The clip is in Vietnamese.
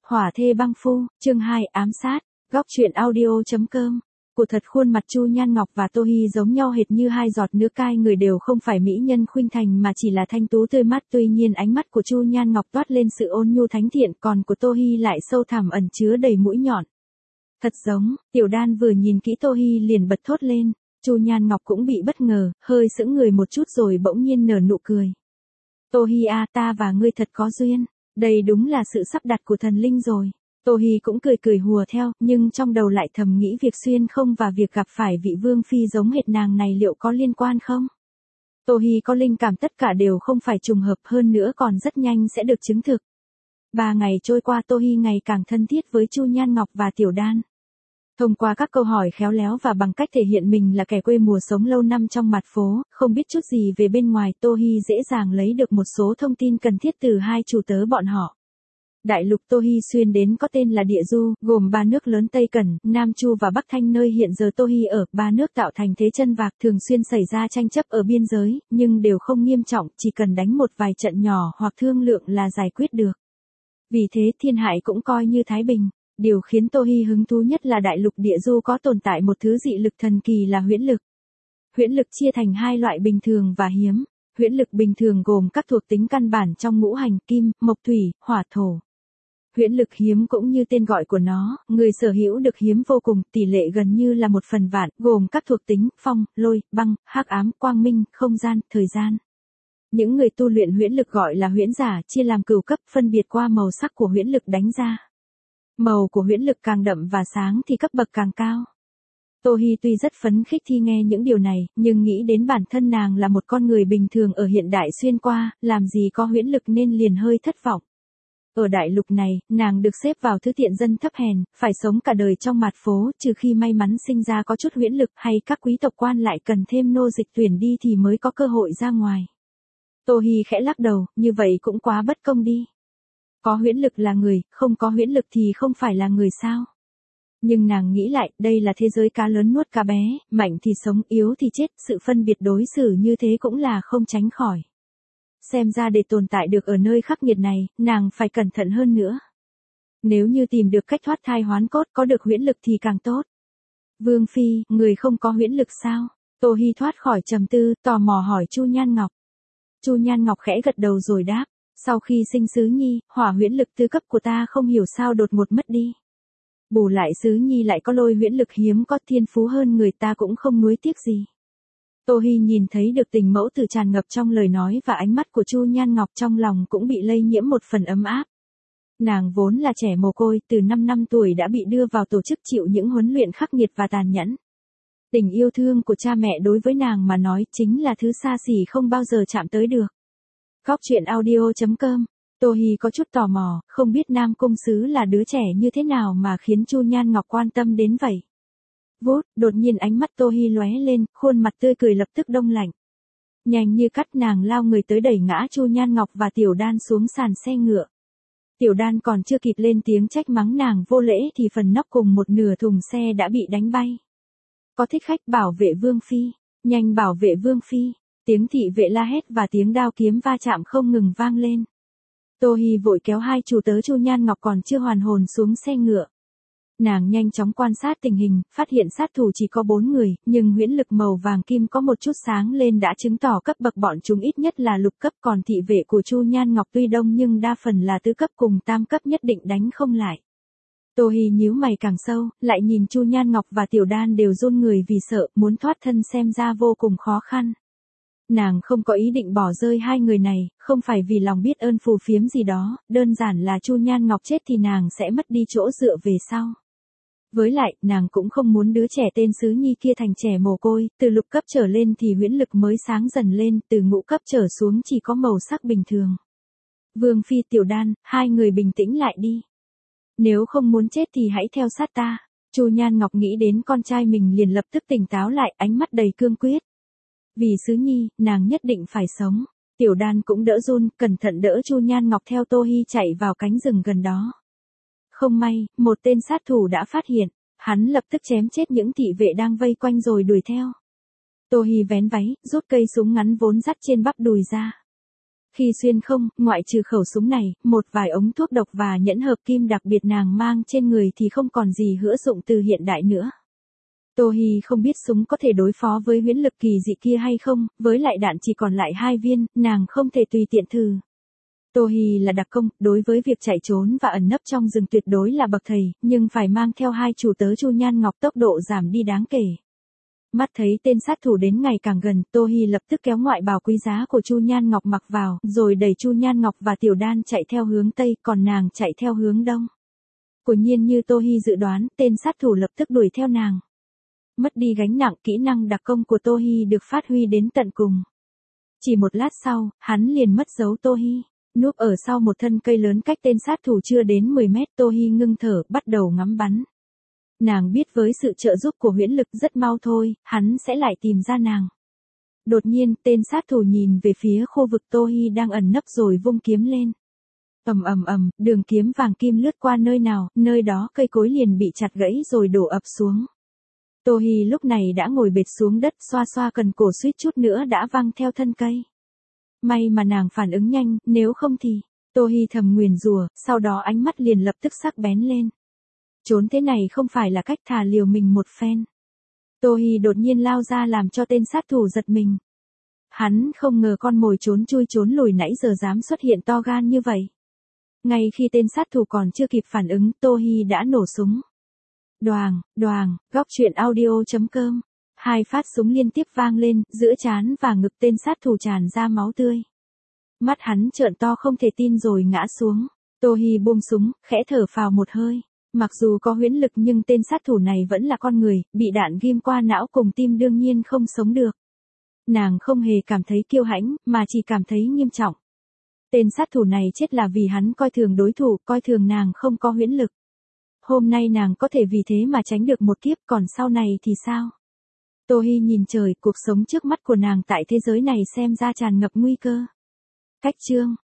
Hỏa thê băng phu, chương 2 ám sát, góc truyện audio.com. Của thật khuôn mặt Chu Nhan Ngọc và Tô Hi giống nhau hệt như hai giọt nước cai, người đều không phải mỹ nhân khuynh thành mà chỉ là thanh tú tươi mắt, tuy nhiên ánh mắt của Chu Nhan Ngọc toát lên sự ôn nhu thánh thiện, còn của Tô Hi lại sâu thẳm ẩn chứa đầy mũi nhọn. Thật giống, Tiểu Đan vừa nhìn kỹ Tô Hi liền bật thốt lên, Chu Nhan Ngọc cũng bị bất ngờ, hơi sững người một chút rồi bỗng nhiên nở nụ cười. Tô Hi à, ta và ngươi thật có duyên. Đây đúng là sự sắp đặt của thần linh rồi. Tô Hi cũng cười cười hùa theo, nhưng trong đầu lại thầm nghĩ việc xuyên không và việc gặp phải vị vương phi giống hệt nàng này liệu có liên quan không? Tô Hi có linh cảm tất cả đều không phải trùng hợp, hơn nữa còn rất nhanh sẽ được chứng thực. 3 ngày trôi qua, Tô Hi ngày càng thân thiết với Chu Nhan Ngọc và Tiểu Đan. Thông qua các câu hỏi khéo léo và bằng cách thể hiện mình là kẻ quê mùa sống lâu năm trong mặt phố, không biết chút gì về bên ngoài, Tô Hi dễ dàng lấy được một số thông tin cần thiết từ hai chủ tớ bọn họ. Đại lục Tô Hi xuyên đến có tên là Địa Du, gồm 3 nước lớn Tây Cẩn, Nam Chu và Bắc Thanh, nơi hiện giờ Tô Hi ở. 3 nước tạo thành thế chân vạc, thường xuyên xảy ra tranh chấp ở biên giới, nhưng đều không nghiêm trọng, chỉ cần đánh một vài trận nhỏ hoặc thương lượng là giải quyết được. Vì thế thiên hải cũng coi như thái bình. Điều khiến Tô Hi hứng thú nhất là đại lục Địa Du có tồn tại một thứ dị lực thần kỳ là huyễn lực. Huyễn lực chia thành hai loại bình thường và hiếm. Huyễn lực bình thường gồm các thuộc tính căn bản trong ngũ hành kim, mộc thủy, hỏa thổ. Huyễn lực hiếm cũng như tên gọi của nó, người sở hữu được hiếm vô cùng, tỷ lệ gần như là 1/1000, gồm các thuộc tính phong, lôi, băng, hắc ám, quang minh, không gian, thời gian. Những người tu luyện huyễn lực gọi là huyễn giả, chia làm cửu cấp, phân biệt qua màu sắc của huyễn lực đánh ra. Màu của huyễn lực càng đậm và sáng thì cấp bậc càng cao. Tô Hi tuy rất phấn khích khi nghe những điều này, nhưng nghĩ đến bản thân nàng là một con người bình thường ở hiện đại xuyên qua, làm gì có huyễn lực nên liền hơi thất vọng. Ở đại lục này, nàng được xếp vào thứ tiện dân thấp hèn, phải sống cả đời trong mặt phố, trừ khi may mắn sinh ra có chút huyễn lực hay các quý tộc quan lại cần thêm nô dịch tuyển đi thì mới có cơ hội ra ngoài. Tô Hi khẽ lắc đầu, như vậy cũng quá bất công đi. Có huyễn lực là người, không có huyễn lực thì không phải là người sao? Nhưng nàng nghĩ lại, đây là thế giới cá lớn nuốt cá bé, mạnh thì sống, yếu thì chết, sự phân biệt đối xử như thế cũng là không tránh khỏi. Xem ra để tồn tại được ở nơi khắc nghiệt này, nàng phải cẩn thận hơn nữa. Nếu như tìm được cách thoát thai hoán cốt, có được huyễn lực thì càng tốt. Vương phi, người không có huyễn lực sao? Tô Hi thoát khỏi trầm tư, tò mò hỏi Chu Nhan Ngọc. Chu Nhan Ngọc khẽ gật đầu rồi đáp. Sau khi sinh Sứ Nhi, hỏa huyễn lực tứ cấp của ta không hiểu sao đột ngột mất đi. Bù lại Sứ Nhi lại có lôi huyễn lực hiếm có, thiên phú hơn người ta cũng không nuối tiếc gì. Tô Hi nhìn thấy được tình mẫu tử tràn ngập trong lời nói và ánh mắt của Chu Nhan Ngọc, trong lòng cũng bị lây nhiễm một phần ấm áp. Nàng vốn là trẻ mồ côi, từ 5 năm tuổi đã bị đưa vào tổ chức chịu những huấn luyện khắc nghiệt và tàn nhẫn. Tình yêu thương của cha mẹ đối với nàng mà nói chính là thứ xa xỉ không bao giờ chạm tới được. Góc truyện audio.com. Tô Hi có chút tò mò, không biết Nam Cung Sứ là đứa trẻ như thế nào mà khiến Chu Nhan Ngọc quan tâm đến vậy. Vút, đột nhiên ánh mắt Tô Hi lóe lên, khuôn mặt tươi cười lập tức đông lạnh. Nhanh như cắt nàng lao người tới đẩy ngã Chu Nhan Ngọc và Tiểu Đan xuống sàn xe ngựa. Tiểu Đan còn chưa kịp lên tiếng trách mắng nàng vô lễ thì phần nóc cùng một nửa thùng xe đã bị đánh bay. Có thích khách, bảo vệ Vương phi, nhanh bảo vệ Vương phi. Tiếng thị vệ la hét và tiếng đao kiếm va chạm không ngừng vang lên. Tô Hi vội kéo hai chủ tớ Chu Nhan Ngọc còn chưa hoàn hồn xuống xe ngựa. Nàng nhanh chóng quan sát tình hình, phát hiện sát thủ chỉ có 4 người, nhưng huyễn lực màu vàng kim có một chút sáng lên đã chứng tỏ cấp bậc bọn chúng ít nhất là lục cấp, còn thị vệ của Chu Nhan Ngọc tuy đông nhưng đa phần là tứ cấp cùng tam cấp, nhất định đánh không lại. Tô Hi nhíu mày càng sâu, lại nhìn Chu Nhan Ngọc và Tiểu Đan đều run người vì sợ, muốn thoát thân xem ra vô cùng khó khăn. Nàng không có ý định bỏ rơi hai người này, không phải vì lòng biết ơn phù phiếm gì đó, đơn giản là Chu Nhan Ngọc chết thì nàng sẽ mất đi chỗ dựa về sau. Với lại, nàng cũng không muốn đứa trẻ tên Sứ Nhi kia thành trẻ mồ côi, từ lục cấp trở lên thì huyễn lực mới sáng dần lên, từ ngũ cấp trở xuống chỉ có màu sắc bình thường. Vương phi, Tiểu Đan, hai người bình tĩnh lại đi. Nếu không muốn chết thì hãy theo sát ta. Chu Nhan Ngọc nghĩ đến con trai mình liền lập tức tỉnh táo lại, ánh mắt đầy cương quyết. Vì Sứ Nhi, nàng nhất định phải sống. Tiểu Đan cũng đỡ run, cẩn thận đỡ Chu Nhan Ngọc theo Tô Hi chạy vào cánh rừng gần đó. Không may, một tên sát thủ đã phát hiện, hắn lập tức chém chết những thị vệ đang vây quanh rồi đuổi theo. Tô Hi vén váy, rút cây súng ngắn vốn dắt trên bắp đùi ra. Khi xuyên không, ngoại trừ khẩu súng này, một vài ống thuốc độc và nhẫn hợp kim đặc biệt nàng mang trên người thì không còn gì hữu dụng từ hiện đại nữa. Tô Hi không biết súng có thể đối phó với huyễn lực kỳ dị kia hay không, với lại đạn chỉ còn lại 2 viên, nàng không thể tùy tiện thử. Tô Hi là đặc công, đối với việc chạy trốn và ẩn nấp trong rừng tuyệt đối là bậc thầy, nhưng phải mang theo 2 chủ tớ Chu Nhan Ngọc tốc độ giảm đi đáng kể. Mắt thấy tên sát thủ đến ngày càng gần, Tô Hi lập tức kéo ngoại bào quý giá của Chu Nhan Ngọc mặc vào, rồi đẩy Chu Nhan Ngọc và Tiểu Đan chạy theo hướng Tây, còn nàng chạy theo hướng Đông. Quả nhiên như Tô Hi dự đoán, tên sát thủ lập tức đuổi theo nàng. Mất đi gánh nặng, kỹ năng đặc công của Tô Hi được phát huy đến tận cùng. Chỉ một lát sau, hắn liền mất dấu Tô Hi. Núp ở sau một thân cây lớn cách tên sát thủ chưa đến 10 mét, Tô Hi ngưng thở, bắt đầu ngắm bắn. Nàng biết với sự trợ giúp của huyễn lực rất mau thôi, hắn sẽ lại tìm ra nàng. Đột nhiên, tên sát thủ nhìn về phía khu vực Tô Hi đang ẩn nấp rồi vung kiếm lên. Ầm ầm ầm, đường kiếm vàng kim lướt qua nơi nào, nơi đó cây cối liền bị chặt gãy rồi đổ ập xuống. Tô Hi lúc này đã ngồi bệt xuống đất, xoa xoa cần cổ suýt chút nữa đã văng theo thân cây. May mà nàng phản ứng nhanh, nếu không thì, Tô Hi thầm nguyền rủa, sau đó ánh mắt liền lập tức sắc bén lên. Trốn thế này không phải là cách, thà liều mình một phen. Tô Hi đột nhiên lao ra làm cho tên sát thủ giật mình. Hắn không ngờ con mồi trốn chui trốn lùi nãy giờ dám xuất hiện to gan như vậy. Ngay khi tên sát thủ còn chưa kịp phản ứng, Tô Hi đã nổ súng. Đoàng, đoàng, góc truyện audio.com. 2 phát súng liên tiếp vang lên, giữa trán và ngực tên sát thủ tràn ra máu tươi. Mắt hắn trợn to không thể tin rồi ngã xuống. Tô Hi buông súng, khẽ thở phào một hơi. Mặc dù có huyễn lực nhưng tên sát thủ này vẫn là con người, bị đạn ghim qua não cùng tim đương nhiên không sống được. Nàng không hề cảm thấy kiêu hãnh, mà chỉ cảm thấy nghiêm trọng. Tên sát thủ này chết là vì hắn coi thường đối thủ, coi thường nàng không có huyễn lực. Hôm nay nàng có thể vì thế mà tránh được một kiếp, còn sau này thì sao? Tô Hi nhìn trời, cuộc sống trước mắt của nàng tại thế giới này xem ra tràn ngập nguy cơ. Cách chương